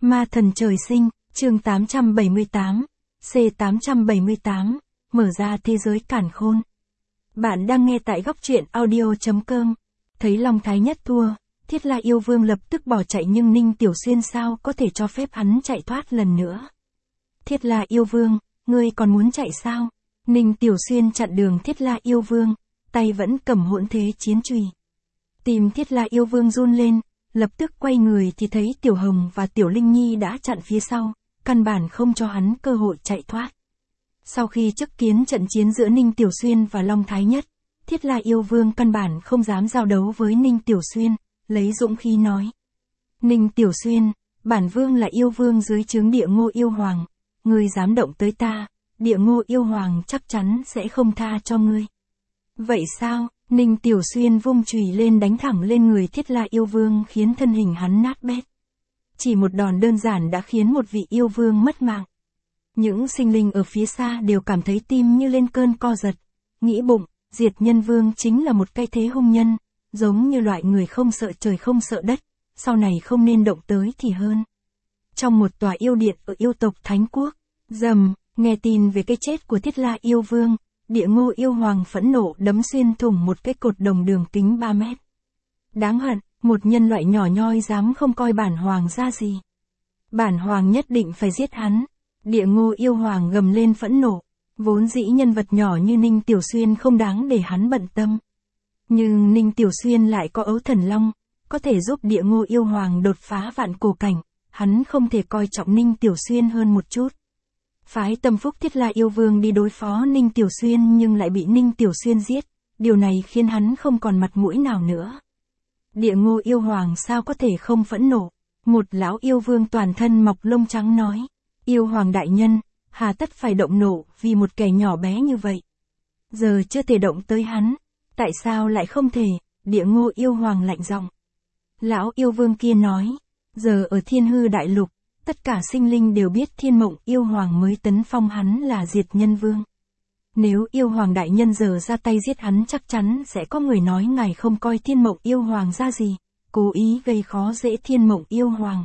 Ma thần trời sinh, chương 878, C878, mở ra thế giới càn khôn. Bạn đang nghe tại góc truyện audio.com. Thấy Long Thái Nhất thua, Thiết La Yêu Vương lập tức bỏ chạy nhưng Ninh Tiểu Xuyên sao có thể cho phép hắn chạy thoát lần nữa. Thiết La Yêu Vương, ngươi còn muốn chạy sao? Ninh Tiểu Xuyên chặn đường Thiết La Yêu Vương, tay vẫn cầm hỗn thế chiến chùy. Tim Thiết La Yêu Vương run lên, lập tức quay người thì thấy Tiểu Hồng và Tiểu Linh Nhi đã chặn phía sau, căn bản không cho hắn cơ hội chạy thoát. Sau khi chứng kiến trận chiến giữa Ninh Tiểu Xuyên và Long Thái Nhất, Thiết La Yêu Vương căn bản không dám giao đấu với Ninh Tiểu Xuyên, lấy dũng khí nói. Ninh Tiểu Xuyên, bản vương là yêu vương dưới trướng Địa Ngô Yêu Hoàng, ngươi dám động tới ta, Địa Ngô Yêu Hoàng chắc chắn sẽ không tha cho ngươi. Vậy sao? Ninh Tiểu Xuyên vung chùy lên đánh thẳng lên người Thiết La Yêu Vương khiến thân hình hắn nát bét. Chỉ một đòn đơn giản đã khiến một vị yêu vương mất mạng. Những sinh linh ở phía xa đều cảm thấy tim như lên cơn co giật, nghĩ bụng, Diệt Nhân Vương chính là một cái thế hung nhân, giống như loại người không sợ trời không sợ đất, sau này không nên động tới thì hơn. Trong một tòa yêu điện ở yêu tộc Thánh Quốc, rầm, nghe tin về cái chết của Thiết La Yêu Vương, Địa Ngô Yêu Hoàng phẫn nộ đấm xuyên thủng một cái cột đồng đường kính 3 mét. Đáng hận, một nhân loại nhỏ nhoi dám không coi bản hoàng ra gì. Bản hoàng nhất định phải giết hắn. Địa Ngô Yêu Hoàng gầm lên phẫn nộ, vốn dĩ nhân vật nhỏ như Ninh Tiểu Xuyên không đáng để hắn bận tâm. Nhưng Ninh Tiểu Xuyên lại có ấu thần long, có thể giúp Địa Ngô Yêu Hoàng đột phá vạn cổ cảnh, hắn không thể coi trọng Ninh Tiểu Xuyên hơn một chút. Phái Tâm Phúc Thiết La Yêu Vương đi đối phó Ninh Tiểu Xuyên nhưng lại bị Ninh Tiểu Xuyên giết, điều này khiến hắn không còn mặt mũi nào nữa. Địa Ngô Yêu Hoàng sao có thể không phẫn nộ? Một lão yêu vương toàn thân mọc lông trắng nói, Yêu Hoàng đại nhân, hà tất phải động nộ vì một kẻ nhỏ bé như vậy. Giờ chưa thể động tới hắn, tại sao lại không thể? Địa Ngô Yêu Hoàng lạnh giọng. Lão yêu vương kia nói, giờ ở Thiên Hư Đại Lục, tất cả sinh linh đều biết Thiên Mộng Yêu Hoàng mới tấn phong hắn là Diệt Nhân Vương. Nếu Yêu Hoàng đại nhân giờ ra tay giết hắn chắc chắn sẽ có người nói ngài không coi Thiên Mộng Yêu Hoàng ra gì, cố ý gây khó dễ Thiên Mộng Yêu Hoàng.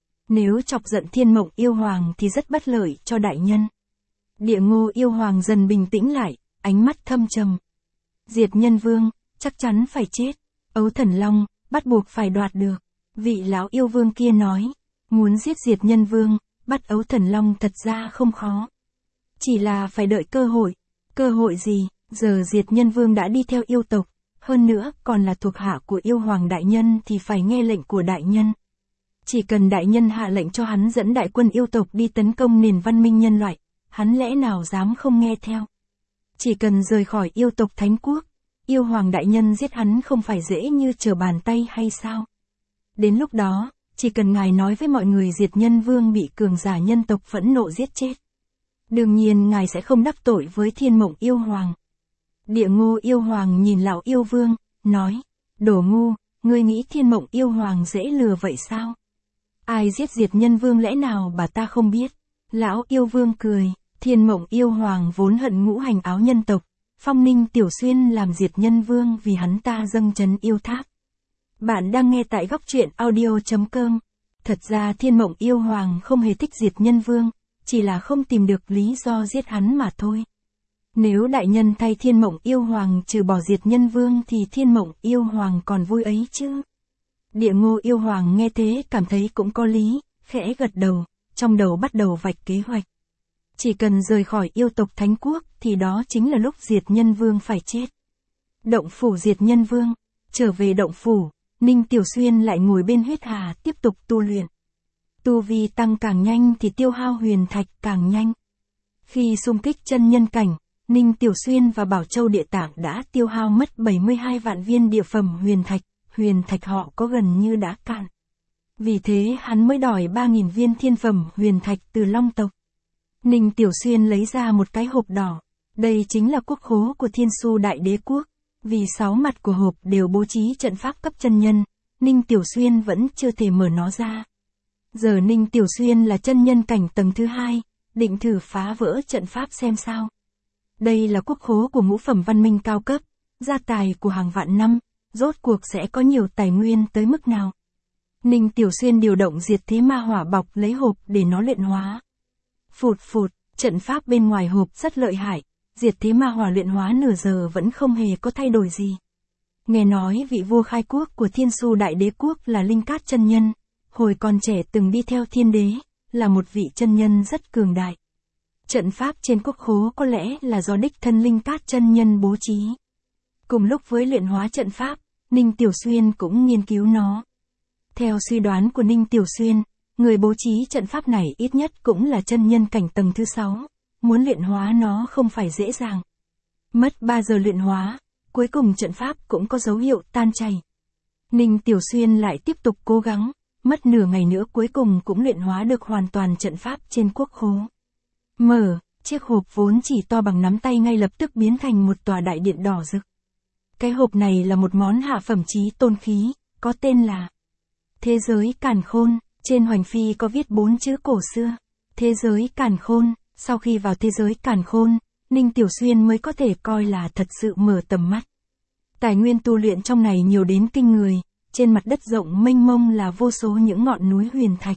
Nếu chọc giận Thiên Mộng Yêu Hoàng thì rất bất lợi cho đại nhân. Địa Ngô Yêu Hoàng dần bình tĩnh lại, ánh mắt thâm trầm. Diệt Nhân Vương, chắc chắn phải chết. Ấu Thần Long, bắt buộc phải đoạt được. Vị lão yêu vương kia nói, muốn giết Diệt Nhân Vương, bắt Ấu Thần Long thật ra không khó. Chỉ là phải đợi cơ hội. Cơ hội gì? Giờ Diệt Nhân Vương đã đi theo yêu tộc, hơn nữa còn là thuộc hạ của Yêu Hoàng đại nhân thì phải nghe lệnh của đại nhân. Chỉ cần đại nhân hạ lệnh cho hắn dẫn đại quân yêu tộc đi tấn công nền văn minh nhân loại, hắn lẽ nào dám không nghe theo. Chỉ cần rời khỏi yêu tộc Thánh Quốc, Yêu Hoàng đại nhân giết hắn không phải dễ như trở bàn tay hay sao? Đến lúc đó, chỉ cần ngài nói với mọi người Diệt Nhân Vương bị cường giả nhân tộc phẫn nộ giết chết. Đương nhiên ngài sẽ không đắc tội với Thiên Mộng Yêu Hoàng. Địa Ngô Yêu Hoàng nhìn lão yêu vương, nói, đồ ngu, ngươi nghĩ Thiên Mộng Yêu Hoàng dễ lừa vậy sao? Ai giết Diệt Nhân Vương lẽ nào bà ta không biết? Lão yêu vương cười, Thiên Mộng Yêu Hoàng vốn hận ngũ hành áo nhân tộc, phong Ninh Tiểu Xuyên làm Diệt Nhân Vương vì hắn ta dâng trấn yêu tháp. Bạn đang nghe tại góc truyện audio.com. Thật ra Thiên Mộng Yêu Hoàng không hề thích Diệt Nhân Vương, chỉ là không tìm được lý do giết hắn mà thôi. Nếu đại nhân thay Thiên Mộng Yêu Hoàng trừ bỏ Diệt Nhân Vương thì Thiên Mộng Yêu Hoàng còn vui ấy chứ. Địa Ngô Yêu Hoàng nghe thế cảm thấy cũng có lý, khẽ gật đầu, trong đầu bắt đầu vạch kế hoạch. Chỉ cần rời khỏi yêu tộc Thánh Quốc thì đó chính là lúc Diệt Nhân Vương phải chết. Động phủ Diệt Nhân Vương, trở về động phủ, Ninh Tiểu Xuyên lại ngồi bên huyết hà tiếp tục tu luyện. Tu vi tăng càng nhanh thì tiêu hao huyền thạch càng nhanh. Khi xung kích chân nhân cảnh, Ninh Tiểu Xuyên và Bảo Châu Địa Tạng đã tiêu hao mất 72 vạn viên địa phẩm huyền thạch họ có gần như đã cạn. Vì thế hắn mới đòi 3.000 viên thiên phẩm huyền thạch từ Long tộc. Ninh Tiểu Xuyên lấy ra một cái hộp đỏ, đây chính là quốc khố của Thiên Su Đại Đế Quốc. Vì 6 mặt của hộp đều bố trí trận pháp cấp chân nhân, Ninh Tiểu Xuyên vẫn chưa thể mở nó ra. Giờ Ninh Tiểu Xuyên là chân nhân cảnh tầng thứ 2, định thử phá vỡ trận pháp xem sao. Đây là quốc khố của ngũ phẩm văn minh cao cấp, gia tài của hàng vạn năm, rốt cuộc sẽ có nhiều tài nguyên tới mức nào. Ninh Tiểu Xuyên điều động diệt thế ma hỏa bọc lấy hộp để nó luyện hóa. Phụt phụt, trận pháp bên ngoài hộp rất lợi hại, diệt thế ma hỏa luyện hóa nửa giờ vẫn không hề có thay đổi gì. Nghe nói vị vua khai quốc của Thiên Su Đại Đế Quốc là Linh Cát chân nhân, hồi còn trẻ từng đi theo thiên đế, là một vị chân nhân rất cường đại. Trận pháp trên quốc khố có lẽ là do đích thân Linh Cát chân nhân bố trí. Cùng lúc với luyện hóa trận pháp, Ninh Tiểu Xuyên cũng nghiên cứu nó. Theo suy đoán của Ninh Tiểu Xuyên, người bố trí trận pháp này ít nhất cũng là chân nhân cảnh tầng thứ 6, muốn luyện hóa nó không phải dễ dàng. Mất 3 giờ luyện hóa, cuối cùng trận pháp cũng có dấu hiệu tan chảy. Ninh Tiểu Xuyên lại tiếp tục cố gắng, mất nửa ngày nữa cuối cùng cũng luyện hóa được hoàn toàn trận pháp trên quốc khố. Mở, chiếc hộp vốn chỉ to bằng nắm tay ngay lập tức biến thành một tòa đại điện đỏ rực. Cái hộp này là một món hạ phẩm chí tôn khí, có tên là Thế giới Càn Khôn, trên hoành phi có viết 4 chữ cổ xưa. Thế giới Càn Khôn, sau khi vào thế giới Càn Khôn, Ninh Tiểu Xuyên mới có thể coi là thật sự mở tầm mắt. Tài nguyên tu luyện trong này nhiều đến kinh người, trên mặt đất rộng mênh mông là vô số những ngọn núi huyền thạch.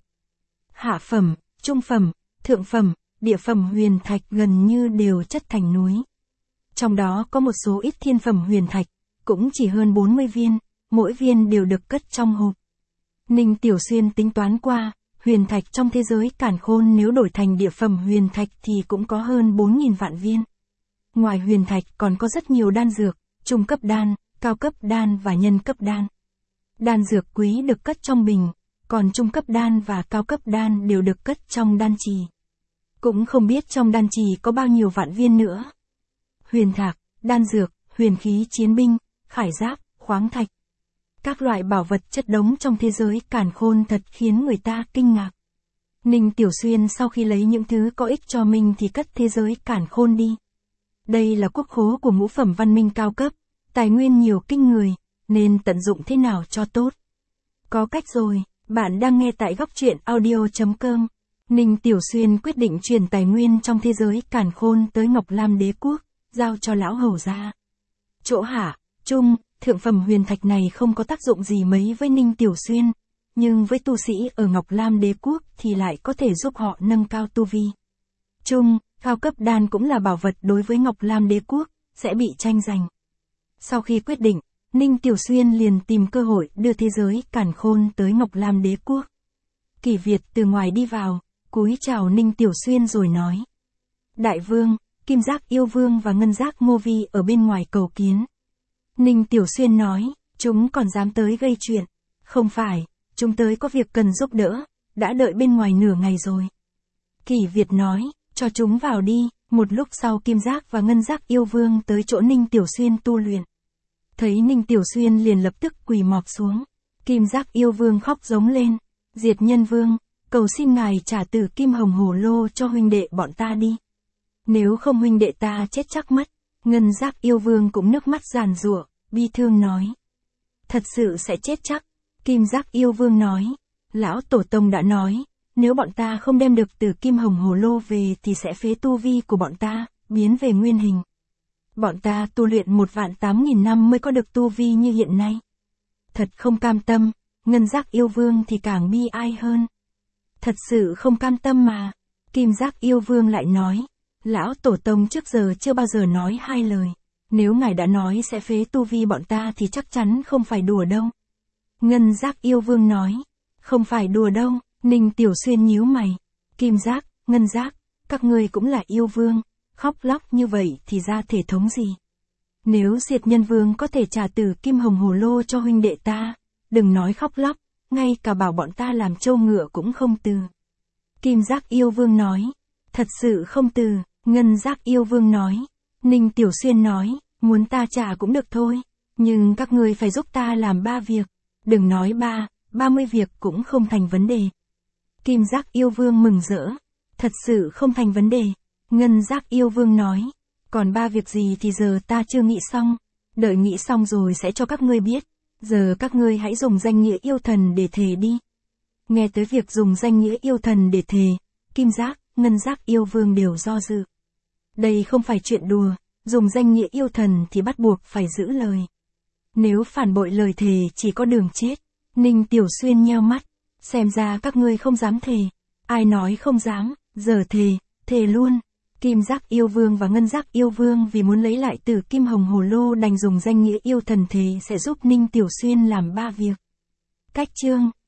Hạ phẩm, trung phẩm, thượng phẩm, địa phẩm huyền thạch gần như đều chất thành núi. Trong đó có một số ít thiên phẩm huyền thạch, cũng chỉ hơn 40 viên, mỗi viên đều được cất trong hộp. Ninh Tiểu Xuyên tính toán qua, huyền thạch trong thế giới Càn Khôn nếu đổi thành địa phẩm huyền thạch thì cũng có hơn 4.000 vạn viên. Ngoài huyền thạch còn có rất nhiều đan dược, trung cấp đan, cao cấp đan và nhân cấp đan. Đan dược quý được cất trong bình, còn trung cấp đan và cao cấp đan đều được cất trong đan trì. Cũng không biết trong đan trì có bao nhiêu vạn viên nữa. Huyền thạch, đan dược, huyền khí chiến binh, khải giáp, khoáng thạch. Các loại bảo vật chất đống trong thế giới Càn Khôn thật khiến người ta kinh ngạc. Ninh Tiểu Xuyên sau khi lấy những thứ có ích cho mình thì cất thế giới Càn Khôn đi. Đây là quốc khố của ngũ phẩm văn minh cao cấp, tài nguyên nhiều kinh người, nên tận dụng thế nào cho tốt. Có cách rồi, bạn đang nghe tại góc truyện audio.com. Ninh Tiểu Xuyên quyết định truyền tài nguyên trong thế giới Càn Khôn tới Ngọc Lam Đế Quốc, giao cho lão hầu gia. Chỗ hạ, trung, thượng phẩm huyền thạch này không có tác dụng gì mấy với Ninh Tiểu Xuyên, nhưng với tu sĩ ở Ngọc Lam Đế Quốc thì lại có thể giúp họ nâng cao tu vi. Trung, cao cấp đan cũng là bảo vật đối với Ngọc Lam Đế Quốc, sẽ bị tranh giành. Sau khi quyết định, Ninh Tiểu Xuyên liền tìm cơ hội đưa thế giới Càn Khôn tới Ngọc Lam Đế Quốc. Kỷ Việt từ ngoài đi vào, cúi chào Ninh Tiểu Xuyên rồi nói. Đại vương, Kim Giác Yêu Vương và Ngân Giác Ngô Vi ở bên ngoài cầu kiến. Ninh Tiểu Xuyên nói, chúng còn dám tới gây chuyện. Không phải, chúng tới có việc cần giúp đỡ, đã đợi bên ngoài nửa ngày rồi. Kỷ Việt nói, cho chúng vào đi. Một lúc sau Kim Giác và Ngân Giác Yêu Vương tới chỗ Ninh Tiểu Xuyên tu luyện. Thấy Ninh Tiểu Xuyên liền lập tức quỳ mọp xuống. Kim Giác Yêu Vương khóc giống lên. Diệt Nhân Vương, cầu xin ngài trả tử kim hồng hồ lô cho huynh đệ bọn ta đi. Nếu không huynh đệ ta chết chắc mất. Ngân Giác Yêu Vương cũng nước mắt giàn giụa, bi thương nói. Thật sự sẽ chết chắc. Kim Giác Yêu Vương nói. Lão Tổ Tông đã nói, nếu bọn ta không đem được tử kim hồng hồ lô về thì sẽ phế tu vi của bọn ta, biến về nguyên hình. Bọn ta tu luyện 1.800.000 năm mới có được tu vi như hiện nay. Thật không cam tâm. Ngân Giác Yêu Vương thì càng bi ai hơn. Thật sự không cam tâm mà. Kim Giác Yêu Vương lại nói. Lão Tổ Tông trước giờ chưa bao giờ nói hai lời. Nếu ngài đã nói sẽ phế tu vi bọn ta thì chắc chắn không phải đùa đâu. Ngân Giác Yêu Vương nói. Không phải đùa đâu. Ninh Tiểu Xuyên nhíu mày. Kim Giác, Ngân Giác, các ngươi cũng là yêu vương. Khóc lóc như vậy thì ra thể thống gì? Nếu Diệt Nhân Vương có thể trả tử kim hồng hồ lô cho huynh đệ ta, đừng nói khóc lóc, ngay cả bảo bọn ta làm trâu ngựa cũng không từ. Kim Giác Yêu Vương nói. Thật sự không từ. Ngân Giác Yêu Vương nói. Ninh Tiểu Xuyên nói, muốn ta trả cũng được thôi, nhưng các ngươi phải giúp ta làm 3 việc. Đừng nói 30 việc cũng không thành vấn đề. Kim Giác Yêu Vương mừng rỡ. Thật sự không thành vấn đề. Ngân Giác Yêu Vương nói. Còn 3 việc gì thì giờ ta chưa nghĩ xong. Đợi nghĩ xong rồi sẽ cho các ngươi biết. Giờ các ngươi hãy dùng danh nghĩa yêu thần để thề đi. Nghe tới việc dùng danh nghĩa yêu thần để thề, Kim Giác, Ngân Giác Yêu Vương đều do dự. Đây không phải chuyện đùa, dùng danh nghĩa yêu thần thì bắt buộc phải giữ lời. Nếu phản bội lời thề chỉ có đường chết. Ninh Tiểu Xuyên nheo mắt. Xem ra các ngươi không dám thề. Ai nói không dám, giờ thề, thề luôn. Kim Giác Yêu Vương và Ngân Giác Yêu Vương vì muốn lấy lại Tử Kim Hồng Hồ Lô đành dùng danh nghĩa yêu thần thề sẽ giúp Ninh Tiểu Xuyên làm 3 việc. Cách chương